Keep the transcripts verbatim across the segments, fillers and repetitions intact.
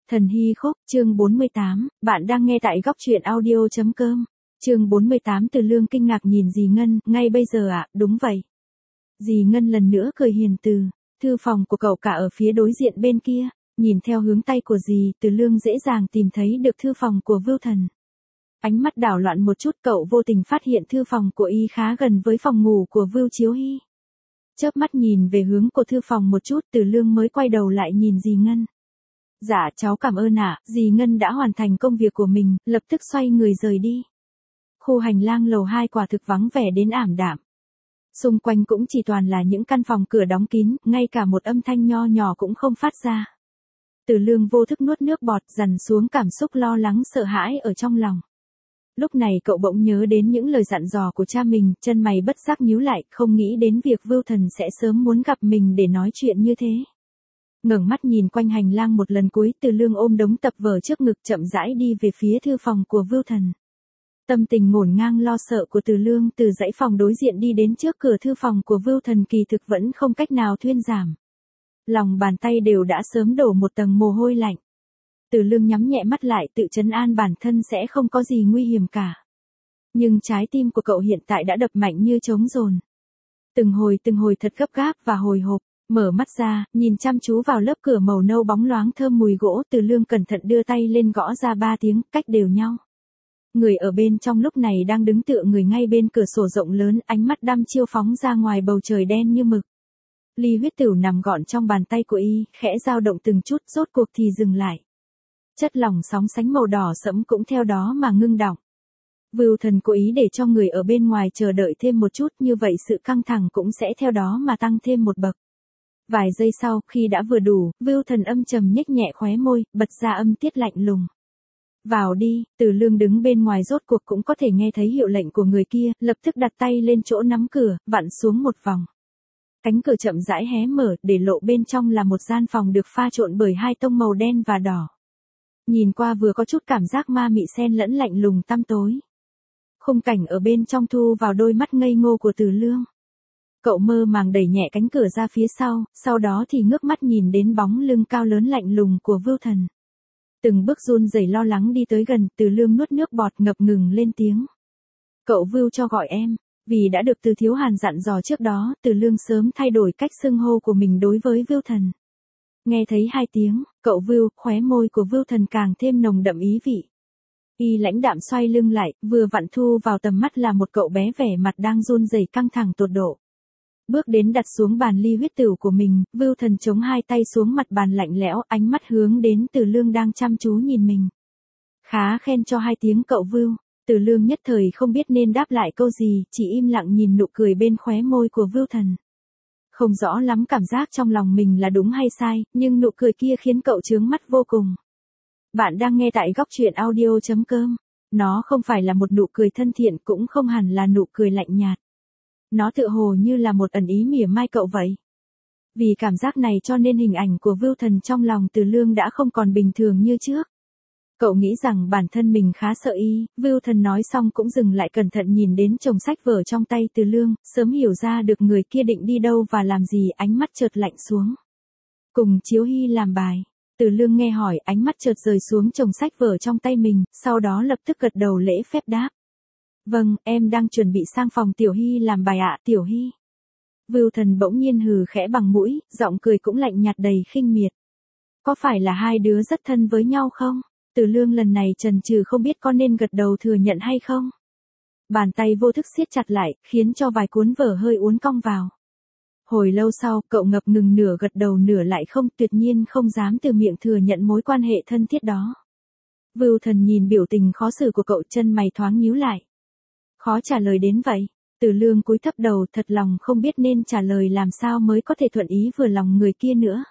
Thần Hy Khúc, chương bốn mươi tám, bạn đang nghe tại góc truyện audio.com. Chương bốn mươi tám Từ Lương kinh ngạc nhìn dì Ngân, ngay bây giờ ạ, à, đúng vậy. Dì Ngân lần nữa cười hiền từ, thư phòng của cậu cả ở phía đối diện bên kia, nhìn theo hướng tay của dì, Từ Lương dễ dàng tìm thấy được thư phòng của Vưu Thần. Ánh mắt đảo loạn một chút, cậu vô tình phát hiện thư phòng của y khá gần với phòng ngủ của Vưu Chiếu Hy. Chớp mắt nhìn về hướng của thư phòng một chút, Từ Lương mới quay đầu lại nhìn dì Ngân. Dạ cháu cảm ơn ạ, dì Ngân đã hoàn thành công việc của mình, lập tức xoay người rời đi. Khu hành lang lầu hai quả thực vắng vẻ đến ảm đạm. Xung quanh cũng chỉ toàn là những căn phòng cửa đóng kín, ngay cả một âm thanh nho nhỏ cũng không phát ra. Từ Lương vô thức nuốt nước bọt, dằn xuống cảm xúc lo lắng sợ hãi ở trong lòng. Lúc này cậu bỗng nhớ đến những lời dặn dò của cha mình, chân mày bất giác nhíu lại, không nghĩ đến việc Vưu Thần sẽ sớm muốn gặp mình để nói chuyện như thế. Ngẩng mắt nhìn quanh hành lang một lần cuối, Từ Lương ôm đống tập vở trước ngực chậm rãi đi về phía thư phòng của Vưu Thần. Tâm tình ngổn ngang lo sợ của Từ Lương từ dãy phòng đối diện đi đến trước cửa thư phòng của Vưu Thần kỳ thực vẫn không cách nào thuyên giảm. Lòng bàn tay đều đã sớm đổ một tầng mồ hôi lạnh. Từ Lương nhắm nhẹ mắt lại tự trấn an bản thân sẽ không có gì nguy hiểm cả. Nhưng trái tim của cậu hiện tại đã đập mạnh như trống dồn. Từng hồi từng hồi thật gấp gáp và hồi hộp. Mở mắt ra, nhìn chăm chú vào lớp cửa màu nâu bóng loáng thơm mùi gỗ, Từ Lương cẩn thận đưa tay lên gõ ra ba tiếng, cách đều nhau. Người ở bên trong lúc này đang đứng tựa người ngay bên cửa sổ rộng lớn, ánh mắt đăm chiêu phóng ra ngoài bầu trời đen như mực. Ly huyết tửu nằm gọn trong bàn tay của y, khẽ dao động từng chút, rốt cuộc thì dừng lại. Chất lỏng sóng sánh màu đỏ sẫm cũng theo đó mà ngưng đọng. Vưu Thần cố ý để cho người ở bên ngoài chờ đợi thêm một chút, như vậy sự căng thẳng cũng sẽ theo đó mà tăng thêm một bậc. Vài giây sau, khi đã vừa đủ, Vưu Thần âm trầm nhếch nhẹ khóe môi, bật ra âm tiết lạnh lùng. Vào đi, Từ Lương đứng bên ngoài rốt cuộc cũng có thể nghe thấy hiệu lệnh của người kia, lập tức đặt tay lên chỗ nắm cửa, vặn xuống một vòng. Cánh cửa chậm rãi hé mở, để lộ bên trong là một gian phòng được pha trộn bởi hai tông màu đen và đỏ. Nhìn qua vừa có chút cảm giác ma mị xen lẫn lạnh lùng tăm tối. Khung cảnh ở bên trong thu vào đôi mắt ngây ngô của Từ Lương. Cậu mơ màng đẩy nhẹ cánh cửa ra phía sau, sau đó thì ngước mắt nhìn đến bóng lưng cao lớn lạnh lùng của Vưu Thần. Từng bước run rẩy lo lắng đi tới gần, Từ Lương nuốt nước bọt ngập ngừng lên tiếng. Cậu Vưu cho gọi em, vì đã được Từ Thiếu Hàn dặn dò trước đó, Từ Lương sớm thay đổi cách xưng hô của mình đối với Vưu Thần. Nghe thấy hai tiếng, cậu Vưu, khóe môi của Vưu Thần càng thêm nồng đậm ý vị. Y lãnh đạm xoay lưng lại, vừa vặn thu vào tầm mắt là một cậu bé vẻ mặt đang run rẩy căng thẳng tột độ. Bước đến đặt xuống bàn ly huyết tửu của mình, Vưu Thần chống hai tay xuống mặt bàn lạnh lẽo, ánh mắt hướng đến Từ Lương đang chăm chú nhìn mình. Khá khen cho hai tiếng cậu Vưu. Từ Lương nhất thời không biết nên đáp lại câu gì, chỉ im lặng nhìn nụ cười bên khóe môi của Vưu Thần. Không rõ lắm cảm giác trong lòng mình là đúng hay sai, nhưng nụ cười kia khiến cậu chướng mắt vô cùng. Bạn đang nghe tại góc truyện audio.com. Nó không phải là một nụ cười thân thiện, cũng không hẳn là nụ cười lạnh nhạt. Nó tựa hồ như là một ẩn ý mỉa mai cậu vậy. Vì cảm giác này cho nên hình ảnh của Vưu Thần trong lòng Từ Lương đã không còn bình thường như trước. Cậu nghĩ rằng bản thân mình khá sợ y, Vưu Thần nói xong cũng dừng lại cẩn thận nhìn đến chồng sách vở trong tay Từ Lương, sớm hiểu ra được người kia định đi đâu và làm gì, ánh mắt chợt lạnh xuống. Cùng Chiếu Hy làm bài. Từ Lương nghe hỏi, ánh mắt chợt rời xuống chồng sách vở trong tay mình, sau đó lập tức gật đầu lễ phép đáp. Vâng, em đang chuẩn bị sang phòng Tiểu Hy làm bài ạ, Tiểu Hy. Vưu Thần bỗng nhiên hừ khẽ bằng mũi, giọng cười cũng lạnh nhạt đầy khinh miệt. Có phải là hai đứa rất thân với nhau không? Từ Lương lần này chần chừ không biết có nên gật đầu thừa nhận hay không. Bàn tay vô thức siết chặt lại, khiến cho vài cuốn vở hơi uốn cong vào. Hồi lâu sau, cậu ngập ngừng nửa gật đầu nửa lại không, tuyệt nhiên không dám từ miệng thừa nhận mối quan hệ thân thiết đó. Vưu Thần nhìn biểu tình khó xử của cậu, chân mày thoáng nhíu lại. Khó trả lời đến vậy. Từ Lương cúi thấp đầu, thật lòng không biết nên trả lời làm sao mới có thể thuận ý vừa lòng người kia nữa.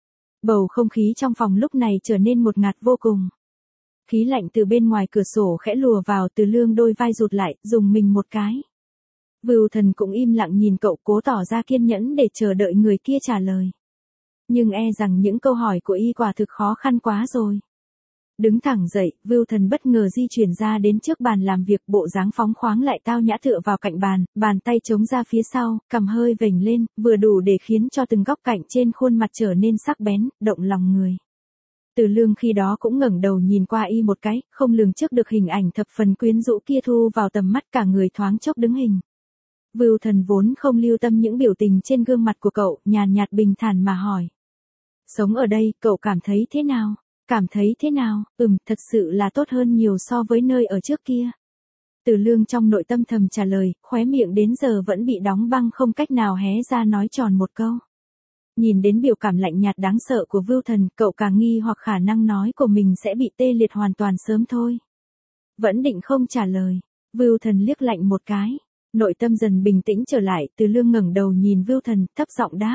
Bầu không khí trong phòng lúc này trở nên một ngạt vô cùng. Khí lạnh từ bên ngoài cửa sổ khẽ lùa vào, Từ Lương đôi vai rụt lại, dùng mình một cái. Vưu Thần cũng im lặng nhìn cậu, cố tỏ ra kiên nhẫn để chờ đợi người kia trả lời. Nhưng e rằng những câu hỏi của y quả thực khó khăn quá rồi. Đứng thẳng dậy, Vưu Thần bất ngờ di chuyển ra đến trước bàn làm việc, bộ dáng phóng khoáng lại tao nhã tựa vào cạnh bàn, bàn tay chống ra phía sau, cằm hơi vểnh lên, vừa đủ để khiến cho từng góc cạnh trên khuôn mặt trở nên sắc bén, động lòng người. Từ Lương khi đó cũng ngẩng đầu nhìn qua y một cái, không lường trước được hình ảnh thập phần quyến rũ kia thu vào tầm mắt, cả người thoáng chốc đứng hình. Vưu Thần vốn không lưu tâm những biểu tình trên gương mặt của cậu, nhàn nhạt bình thản mà hỏi. Sống ở đây, cậu cảm thấy thế nào? Cảm thấy thế nào? Ừm, thật sự là tốt hơn nhiều so với nơi ở trước kia. Từ Lương trong nội tâm thầm trả lời, khóe miệng đến giờ vẫn bị đóng băng không cách nào hé ra nói tròn một câu. Nhìn đến biểu cảm lạnh nhạt đáng sợ của Vưu Thần, cậu càng nghi hoặc khả năng nói của mình sẽ bị tê liệt hoàn toàn sớm thôi. Vẫn định không trả lời. Vưu Thần liếc lạnh một cái. Nội tâm dần bình tĩnh trở lại, Từ Lương ngẩng đầu nhìn Vưu Thần, thấp giọng đáp.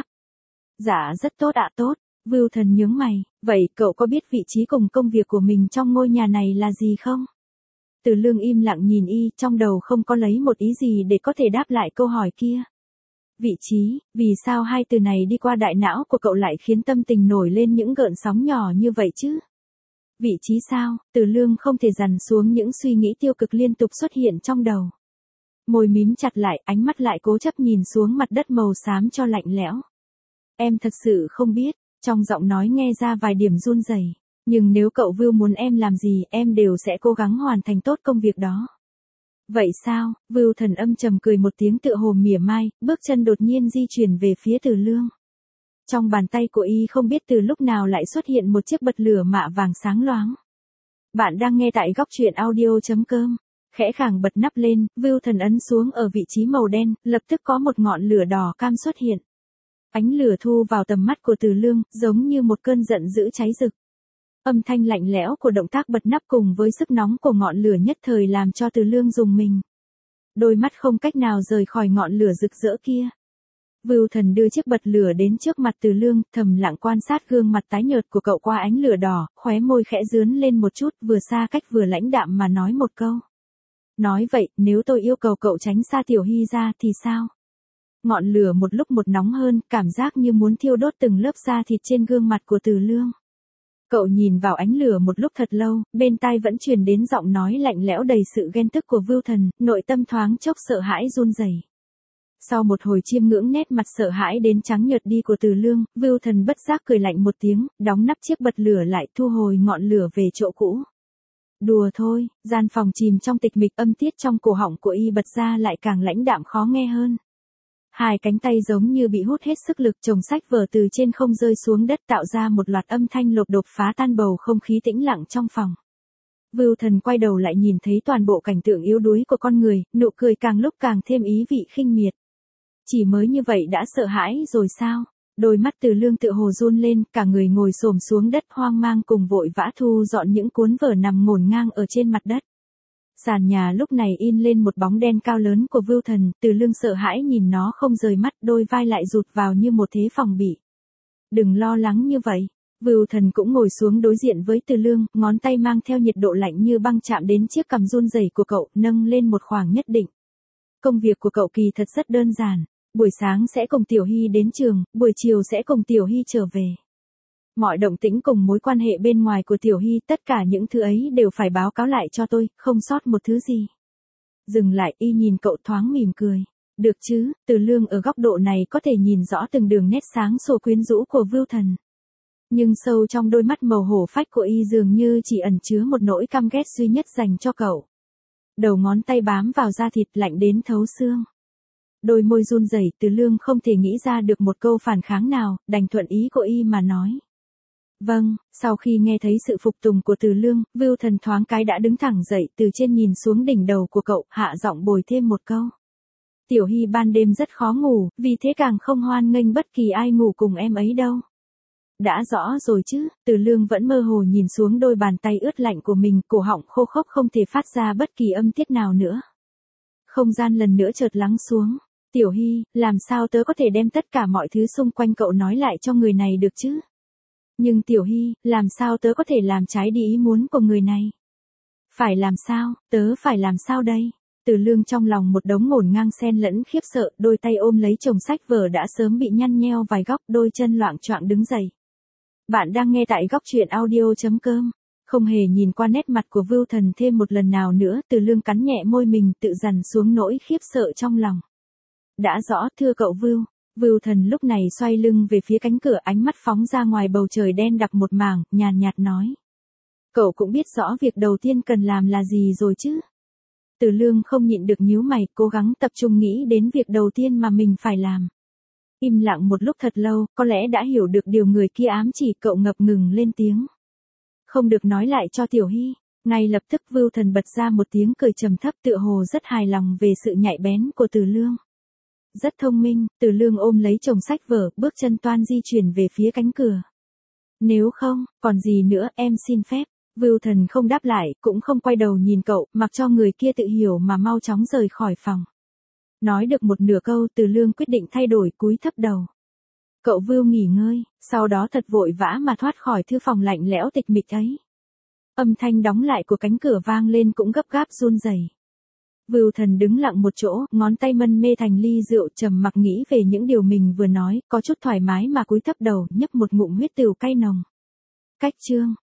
Dạ rất tốt ạ tốt. Vưu Thần nhướng mày, vậy cậu có biết vị trí cùng công việc của mình trong ngôi nhà này là gì không? Từ Lương im lặng nhìn y, trong đầu không có lấy một ý gì để có thể đáp lại câu hỏi kia. Vị trí, vì sao hai từ này đi qua đại não của cậu lại khiến tâm tình nổi lên những gợn sóng nhỏ như vậy chứ? Vị trí sao? Từ Lương không thể dằn xuống những suy nghĩ tiêu cực liên tục xuất hiện trong đầu. Môi mím chặt lại, ánh mắt lại cố chấp nhìn xuống mặt đất màu xám cho lạnh lẽo. Em thật sự không biết, trong giọng nói nghe ra vài điểm run rẩy. Nhưng nếu cậu Vưu muốn em làm gì, em đều sẽ cố gắng hoàn thành tốt công việc đó. Vậy sao? Vưu Thần âm trầm cười một tiếng tựa hồ mỉa mai, bước chân đột nhiên di chuyển về phía Từ Lương. Trong bàn tay của y không biết từ lúc nào lại xuất hiện một chiếc bật lửa mạ vàng sáng loáng. Bạn đang nghe tại góc truyện audio chấm com. Khẽ khàng bật nắp lên, Vưu Thần ấn xuống ở vị trí màu đen, lập tức có một ngọn lửa đỏ cam xuất hiện. Ánh lửa thu vào tầm mắt của Từ Lương, giống như một cơn giận dữ cháy rực. Âm thanh lạnh lẽo của động tác bật nắp cùng với sức nóng của ngọn lửa nhất thời làm cho Từ Lương rùng mình. Đôi mắt không cách nào rời khỏi ngọn lửa rực rỡ kia. Vưu Thần đưa chiếc bật lửa đến trước mặt Từ Lương, thầm lặng quan sát gương mặt tái nhợt của cậu qua ánh lửa đỏ, khóe môi khẽ rướn lên một chút, vừa xa cách vừa lãnh đạm mà nói một câu. Nói vậy, nếu tôi yêu cầu cậu tránh xa Tiểu Hy ra thì sao? Ngọn lửa một lúc một nóng hơn, cảm giác như muốn thiêu đốt từng lớp da thịt trên gương mặt của Từ Lương. Cậu nhìn vào ánh lửa một lúc thật lâu, bên tai vẫn truyền đến giọng nói lạnh lẽo đầy sự ghen tức của Vưu Thần, nội tâm thoáng chốc sợ hãi run rẩy. Sau một hồi chiêm ngưỡng nét mặt sợ hãi đến trắng nhợt đi của Từ Lương, Vưu Thần bất giác cười lạnh một tiếng, đóng nắp chiếc bật lửa lại, thu hồi ngọn lửa về chỗ cũ. Đùa thôi, gian phòng chìm trong tịch mịch, âm tiết trong cổ họng của y bật ra lại càng lãnh đạm khó nghe hơn. Hai cánh tay giống như bị hút hết sức lực, chồng sách vở từ trên không rơi xuống đất tạo ra một loạt âm thanh lột đột phá tan bầu không khí tĩnh lặng trong phòng. Vưu Thần quay đầu lại nhìn thấy toàn bộ cảnh tượng yếu đuối của con người, nụ cười càng lúc càng thêm ý vị khinh miệt. Chỉ mới như vậy đã sợ hãi rồi sao? Đôi mắt Từ Lương tựa hồ run lên, cả người ngồi xổm xuống đất hoang mang cùng vội vã thu dọn những cuốn vở nằm ngổn ngang ở trên mặt đất. Sàn nhà lúc này in lên một bóng đen cao lớn của Vưu Thần, Từ Lương sợ hãi nhìn nó không rời mắt, đôi vai lại rụt vào như một thế phòng bị. Đừng lo lắng như vậy. Vưu Thần cũng ngồi xuống đối diện với Từ Lương, ngón tay mang theo nhiệt độ lạnh như băng chạm đến chiếc cằm run rẩy của cậu, nâng lên một khoảng nhất định. Công việc của cậu kỳ thật rất đơn giản. Buổi sáng sẽ cùng Tiểu Hy đến trường, buổi chiều sẽ cùng Tiểu Hy trở về. Mọi động tĩnh cùng mối quan hệ bên ngoài của Tiểu Hy, tất cả những thứ ấy đều phải báo cáo lại cho tôi, không sót một thứ gì. Dừng lại, y nhìn cậu thoáng mỉm cười. Được chứ? Từ Lương ở góc độ này có thể nhìn rõ từng đường nét sáng sủa quyến rũ của Vưu Thần. Nhưng sâu trong đôi mắt màu hổ phách của y dường như chỉ ẩn chứa một nỗi căm ghét duy nhất dành cho cậu. Đầu ngón tay bám vào da thịt lạnh đến thấu xương. Đôi môi run rẩy, Từ Lương không thể nghĩ ra được một câu phản kháng nào, đành thuận ý của y mà nói. Vâng, sau khi nghe thấy sự phục tùng của Từ Lương, Vưu Thần thoáng cái đã đứng thẳng dậy, từ trên nhìn xuống đỉnh đầu của cậu, hạ giọng bồi thêm một câu. Tiểu Hy ban đêm rất khó ngủ, vì thế càng không hoan nghênh bất kỳ ai ngủ cùng em ấy đâu. Đã rõ rồi chứ? Từ Lương vẫn mơ hồ nhìn xuống đôi bàn tay ướt lạnh của mình, cổ họng khô khốc không thể phát ra bất kỳ âm tiết nào nữa. Không gian lần nữa chợt lắng xuống. Tiểu Hy, làm sao tớ có thể đem tất cả mọi thứ xung quanh cậu nói lại cho người này được chứ? Nhưng Tiểu Hy, làm sao tớ có thể làm trái đi ý muốn của người này? Phải làm sao, tớ phải làm sao đây? Từ Lương trong lòng một đống ngổn ngang xen lẫn khiếp sợ, đôi tay ôm lấy chồng sách vở đã sớm bị nhăn nheo vài góc, đôi chân loạng choạng đứng dậy. Bạn đang nghe tại góc truyện audio chấm com. Không hề nhìn qua nét mặt của Vưu Thần thêm một lần nào nữa, Từ Lương cắn nhẹ môi mình, tự dằn xuống nỗi khiếp sợ trong lòng. Đã rõ, thưa cậu Vưu. Vưu Thần lúc này xoay lưng về phía cánh cửa, ánh mắt phóng ra ngoài bầu trời đen đặc một mảng, nhàn nhạt nói. Cậu cũng biết rõ việc đầu tiên cần làm là gì rồi chứ? Từ Lương không nhịn được nhíu mày, cố gắng tập trung nghĩ đến việc đầu tiên mà mình phải làm. Im lặng một lúc thật lâu, có lẽ đã hiểu được điều người kia ám chỉ, cậu ngập ngừng lên tiếng. Không được nói lại cho Tiểu Hy. Ngay lập tức Vưu Thần bật ra một tiếng cười trầm thấp, tựa hồ rất hài lòng về sự nhạy bén của Từ Lương. Rất thông minh. Từ Lương ôm lấy chồng sách vở, bước chân toan di chuyển về phía cánh cửa. Nếu không, còn gì nữa, em xin phép. Vưu Thần không đáp lại, cũng không quay đầu nhìn cậu, mặc cho người kia tự hiểu mà mau chóng rời khỏi phòng. Nói được một nửa câu, Từ Lương quyết định thay đổi, cúi thấp đầu. Cậu Vưu nghỉ ngơi, sau đó thật vội vã mà thoát khỏi thư phòng lạnh lẽo tịch mịch ấy. Âm thanh đóng lại của cánh cửa vang lên cũng gấp gáp run rẩy. Vưu Thần đứng lặng một chỗ, ngón tay mân mê thành ly rượu, trầm mặc nghĩ về những điều mình vừa nói, có chút thoải mái mà cúi thấp đầu, nhấp một ngụm huyết tửu cay nồng. Cách chương